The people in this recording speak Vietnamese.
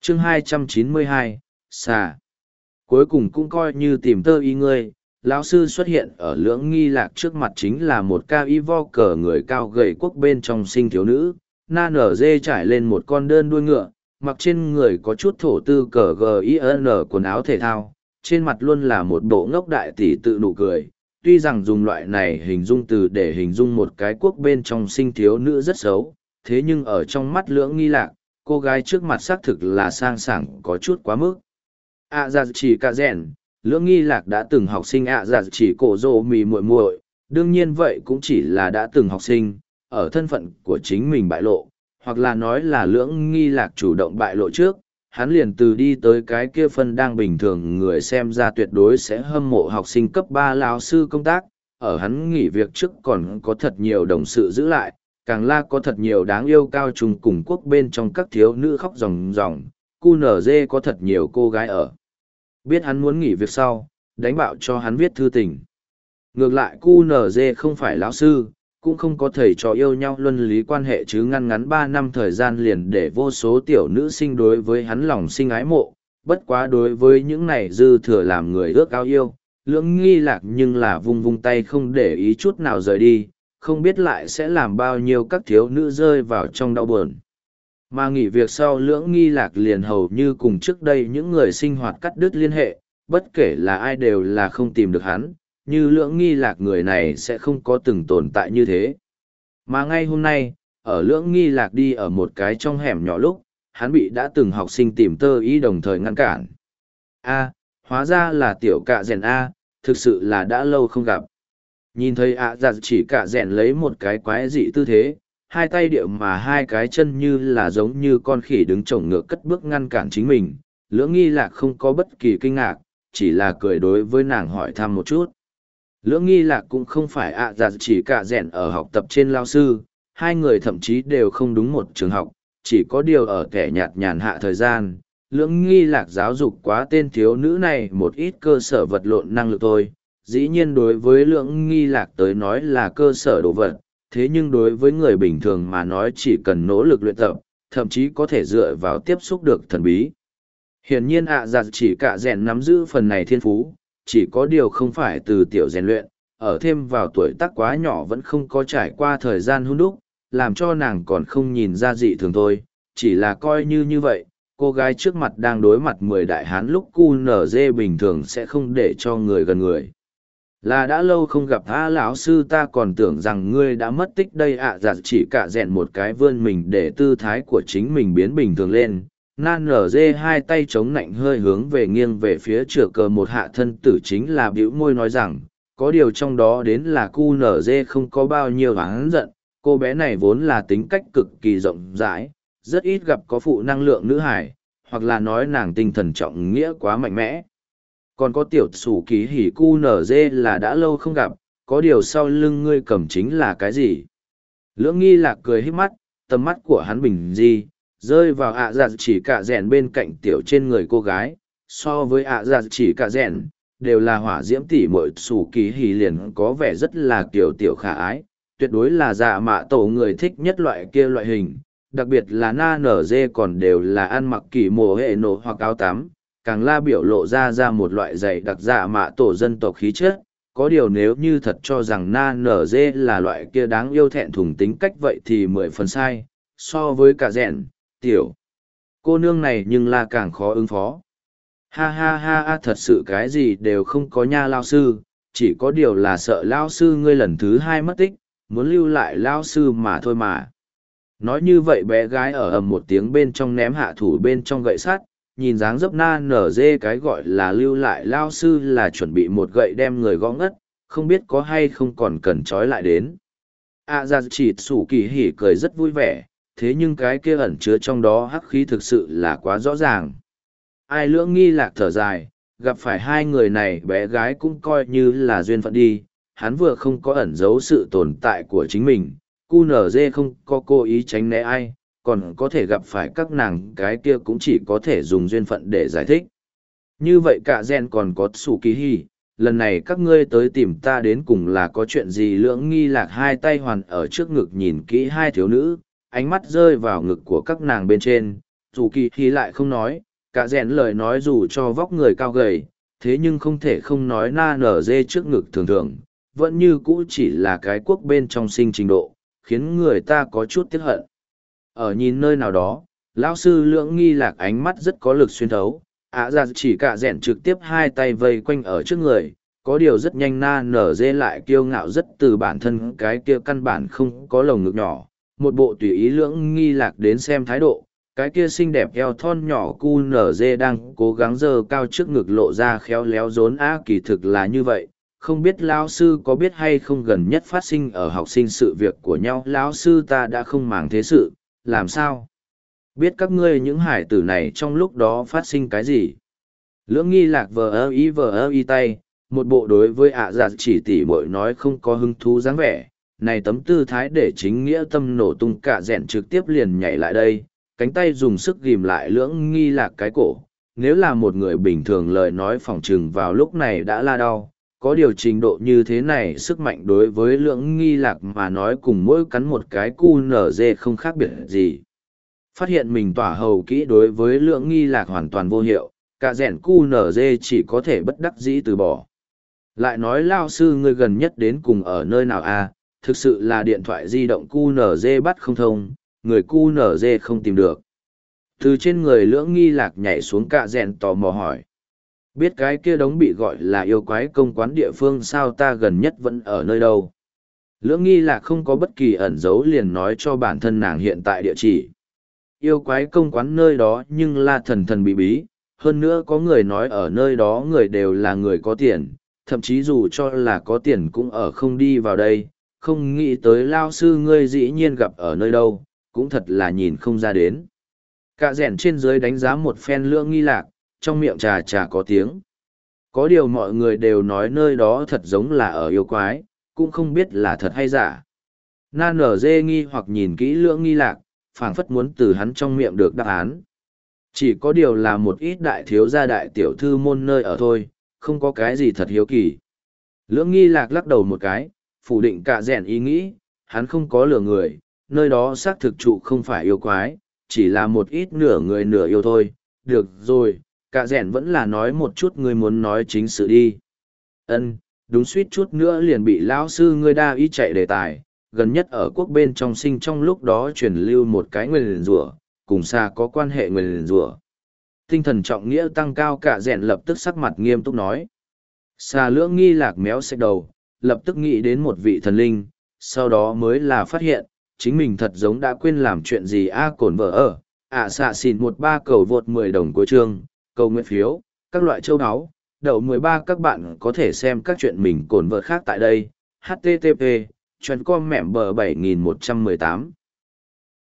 chương 292, xà. Cuối cùng cũng coi như tìm tơ y ngươi, lão sư xuất hiện ở Lưỡng Nghi Lạc trước mặt chính là một ca y vo cờ người cao gầy quốc bên trong sinh thiếu nữ, na nở dê trải lên một con đơn đuôi ngựa, mặc trên người có chút thổ tư cờ GIN quần áo thể thao, trên mặt luôn là một bộ ngốc đại tỷ tự nụ cười. Tuy rằng dùng loại này hình dung từ để hình dung một cái quốc bên trong sinh thiếu nữ rất xấu, thế nhưng ở trong mắt Lưỡng Nghi Lạc, cô gái trước mặt xác thực là sang sảng có chút quá mức. Dạ chỉ cả rèn, Lưỡng Nghi Lạc đã từng học sinh dạ chỉ cổ rồ mì muội muội, đương nhiên vậy cũng chỉ là đã từng học sinh, ở thân phận của chính mình bại lộ, hoặc là nói là Lưỡng Nghi Lạc chủ động bại lộ trước, hắn liền từ đi tới cái kia phân đang bình thường người xem ra tuyệt đối sẽ hâm mộ học sinh cấp 3 lão sư công tác, ở hắn nghỉ việc trước còn có thật nhiều đồng sự giữ lại, càng là có thật nhiều đáng yêu cao trùng cùng quốc bên trong các thiếu nữ khóc ròng ròng, QNZ có thật nhiều cô gái ở. Biết hắn muốn nghỉ việc sau, đánh bạo cho hắn viết thư tình. Ngược lại QNZ không phải lão sư, cũng không có thầy trò yêu nhau luân lý quan hệ chứ ngăn ngắn 3 năm thời gian liền để vô số tiểu nữ sinh đối với hắn lòng sinh ái mộ, bất quá đối với những này dư thừa làm người ước ao yêu, Lưỡng Nghi Lạc nhưng là vung vung tay không để ý chút nào rời đi, không biết lại sẽ làm bao nhiêu các thiếu nữ rơi vào trong đau buồn. Mà nghỉ việc sau Lưỡng Nghi Lạc liền hầu như cùng trước đây những người sinh hoạt cắt đứt liên hệ, bất kể là ai đều là không tìm được hắn, như Lưỡng Nghi Lạc người này sẽ không có từng tồn tại như thế. Mà ngay hôm nay, ở Lưỡng Nghi Lạc đi ở một cái trong hẻm nhỏ lúc, hắn bị đã từng học sinh tìm tơ ý đồng thời ngăn cản. Hóa ra là tiểu cạ rèn A, thực sự là đã lâu không gặp. Nhìn thấy dạ chỉ cạ rèn lấy một cái quái dị tư thế, hai tay điệu mà hai cái chân như là giống như con khỉ đứng chổng ngược cất bước ngăn cản chính mình. Lưỡng Nghi Lạc không có bất kỳ kinh ngạc, chỉ là cười đối với nàng hỏi thăm một chút. Lưỡng Nghi Lạc cũng không phải dạ chỉ cạ rèn ở học tập trên lao sư, hai người thậm chí đều không đúng một trường học, chỉ có điều ở kẻ nhạt nhàn hạ thời gian. Lưỡng Nghi Lạc giáo dục quá tên thiếu nữ này một ít cơ sở vật lộn năng lực thôi, dĩ nhiên đối với Lưỡng Nghi Lạc tới nói là cơ sở đồ vật, thế nhưng đối với người bình thường mà nói chỉ cần nỗ lực luyện tập, thậm chí có thể dựa vào tiếp xúc được thần bí. Hiển nhiên dạ chỉ cạ rèn nắm giữ phần này thiên phú, chỉ có điều không phải từ tiểu rèn luyện, ở thêm vào tuổi tác quá nhỏ vẫn không có trải qua thời gian hun đúc, làm cho nàng còn không nhìn ra dị thường thôi, chỉ là coi như vậy, cô gái trước mặt đang đối mặt 10 đại hán lúc QNZ bình thường sẽ không để cho người gần người. Là đã lâu không gặp lão sư, ta còn tưởng rằng ngươi đã mất tích đây dạ chỉ cả rèn một cái vươn mình để tư thái của chính mình biến bình thường lên. Nan nở dê hai tay chống nạnh hơi hướng về nghiêng về phía chửa cờ một hạ thân tử chính là bĩu môi nói rằng, có điều trong đó đến là QNZ không có bao nhiêu oán giận, cô bé này vốn là tính cách cực kỳ rộng rãi, rất ít gặp có phụ năng lượng nữ hải, hoặc là nói nàng tinh thần trọng nghĩa quá mạnh mẽ. Còn có tiểu sủ ký hỉ QNZ là đã lâu không gặp, có điều sau lưng ngươi cầm chính là cái gì? Lưỡng Nghi Lạc cười híp mắt, tầm mắt của hắn bình di, rơi vào dạ chỉ cả rèn bên cạnh tiểu trên người cô gái, so với dạ chỉ cả rèn, đều là hỏa diễm tỉ muội sủ ký hỉ liền có vẻ rất là kiểu tiểu khả ái, tuyệt đối là dạ mạ tổ người thích nhất loại kia loại hình, đặc biệt là na nở dê còn đều là ăn mặc kỳ mồ hệ nổ hoặc áo tắm, càng la biểu lộ ra một loại dày đặc dạ mạ tổ dân tộc khí chất. Có điều nếu như thật cho rằng na nở dê là loại kia đáng yêu thẹn thùng tính cách vậy thì 10 phần sai, so với cả rèn, tiểu cô nương này nhưng là càng khó ứng phó. Ha, thật sự cái gì đều không có nha lao sư, chỉ có điều là sợ lao sư ngươi lần thứ 2 mất tích, muốn lưu lại lao sư mà thôi mà. Nói như vậy bé gái ở ầm một tiếng bên trong ném hạ thủ bên trong gậy sắt, nhìn dáng dấp na nở dê cái gọi là lưu lại lao sư là chuẩn bị một gậy đem người gõ ngất, không biết có hay không còn cần trói lại đến. Dạ chỉ sủ kỳ hỉ cười rất vui vẻ, thế nhưng cái kia ẩn chứa trong đó hắc khí thực sự là quá rõ ràng. Ai Lưỡng Nghi Lạc thở dài, gặp phải hai người này bé gái cũng coi như là duyên phận đi, hắn vừa không có ẩn giấu sự tồn tại của chính mình, QNZ không có cố ý tránh né ai, còn có thể gặp phải các nàng cái kia cũng chỉ có thể dùng duyên phận để giải thích. Như vậy cả gen còn có sủ kỳ hỉ, lần này các ngươi tới tìm ta đến cùng là có chuyện gì? Lưỡng Nghi Lạc hai tay hoàn ở trước ngực nhìn kỹ hai thiếu nữ, ánh mắt rơi vào ngực của các nàng bên trên, Dù kỳ thì lại không nói, cả rèn lời nói dù cho vóc người cao gầy, thế nhưng không thể không nói na nở dê trước ngực thường thường, vẫn như cũ chỉ là cái cuốc bên trong sinh trình độ, khiến người ta có chút tiếc hận. Ở nhìn nơi nào đó, lão sư lưỡng nghi lạc ánh mắt rất có lực xuyên thấu, ra chỉ cả rèn trực tiếp hai tay vây quanh ở trước người, có điều rất nhanh na nở dê lại kiêu ngạo rất từ bản thân cái kia căn bản không có lồng ngực nhỏ, một bộ tùy ý lưỡng nghi lạc đến xem thái độ, cái kia xinh đẹp eo thon nhỏ cu nở dê đang cố gắng giơ cao trước ngực lộ ra khéo léo rốn kỳ thực là như vậy. Không biết lão sư có biết hay không gần nhất phát sinh ở học sinh sự việc của nhau, lão sư ta đã không màng thế sự, làm sao biết các ngươi những hải tử này trong lúc đó phát sinh cái gì. Lưỡng nghi lạc vờ ơ y tay, một bộ đối với dạ chỉ tỉ mội nói không có hứng thú dáng vẻ, này tấm tư thái để chính nghĩa tâm nổ tung, cả rèn trực tiếp liền nhảy lại đây, cánh tay dùng sức ghìm lại lưỡng nghi lạc cái cổ. Nếu là một người bình thường lời nói phỏng chừng vào lúc này đã la đau, có điều trình độ như thế này sức mạnh đối với lưỡng nghi lạc mà nói cùng mỗi cắn một cái cu nở dê không khác biệt gì. Phát hiện mình tỏa hầu kỹ đối với lưỡng nghi lạc hoàn toàn vô hiệu, cả rèn cu nở dê chỉ có thể bất đắc dĩ từ bỏ. Lại nói lao sư ngươi gần nhất đến cùng ở nơi nào à, thực sự là điện thoại di động cu nở dê bắt không thông, người cu nở dê không tìm được. Từ trên người lưỡng nghi lạc nhảy xuống, cả rèn tò mò hỏi. Biết cái kia đống bị gọi là yêu quái công quán địa phương sao, ta gần nhất vẫn ở nơi đâu. Lưỡng nghi lạc không có bất kỳ ẩn dấu liền nói cho bản thân nàng hiện tại địa chỉ. Yêu quái công quán nơi đó nhưng là thần thần bí bí, hơn nữa có người nói ở nơi đó người đều là người có tiền, thậm chí dù cho là có tiền cũng ở không đi vào đây, không nghĩ tới lao sư ngươi dĩ nhiên gặp ở nơi đâu, cũng thật là nhìn không ra đến. Cả rèn trên dưới đánh giá một phen lưỡng nghi lạc, trong miệng trà trà có tiếng. Có điều mọi người đều nói nơi đó thật giống là ở yêu quái, cũng không biết là thật hay giả. Na nở dê nghi hoặc nhìn kỹ lưỡng nghi lạc, phảng phất muốn từ hắn trong miệng được đáp án. Chỉ có điều là một ít đại thiếu gia đại tiểu thư môn nơi ở thôi, không có cái gì thật hiếu kỳ. Lưỡng nghi lạc lắc đầu một cái, phủ định cả rèn ý nghĩ, hắn không có lừa người, nơi đó xác thực trụ không phải yêu quái, chỉ là một ít nửa người nửa yêu thôi. Được rồi, cả rèn vẫn là nói một chút ngươi muốn nói chính sự đi. Ân, đúng suýt chút nữa liền bị lão sư ngươi đa ý chạy đề tài, gần nhất ở quốc bên trong sinh trong lúc đó truyền lưu một cái nguyền rủa, cùng xa có quan hệ nguyền rủa. Tinh thần trọng nghĩa tăng cao, cả rèn lập tức sắc mặt nghiêm túc nói. Xà lưỡng nghi lạc méo xách đầu, lập tức nghĩ đến một vị thần linh, sau đó mới là phát hiện, chính mình thật giống đã quên làm chuyện gì cổn vợ ở. Xạ xỉn 13 cầu vượt 10 đồng cuối chương, cầu nguyện phiếu, các loại châu áo, đậu 13 các bạn có thể xem các chuyện mình cổn vợ khác tại đây. HTTP, chuyên com mẹm bờ 7118.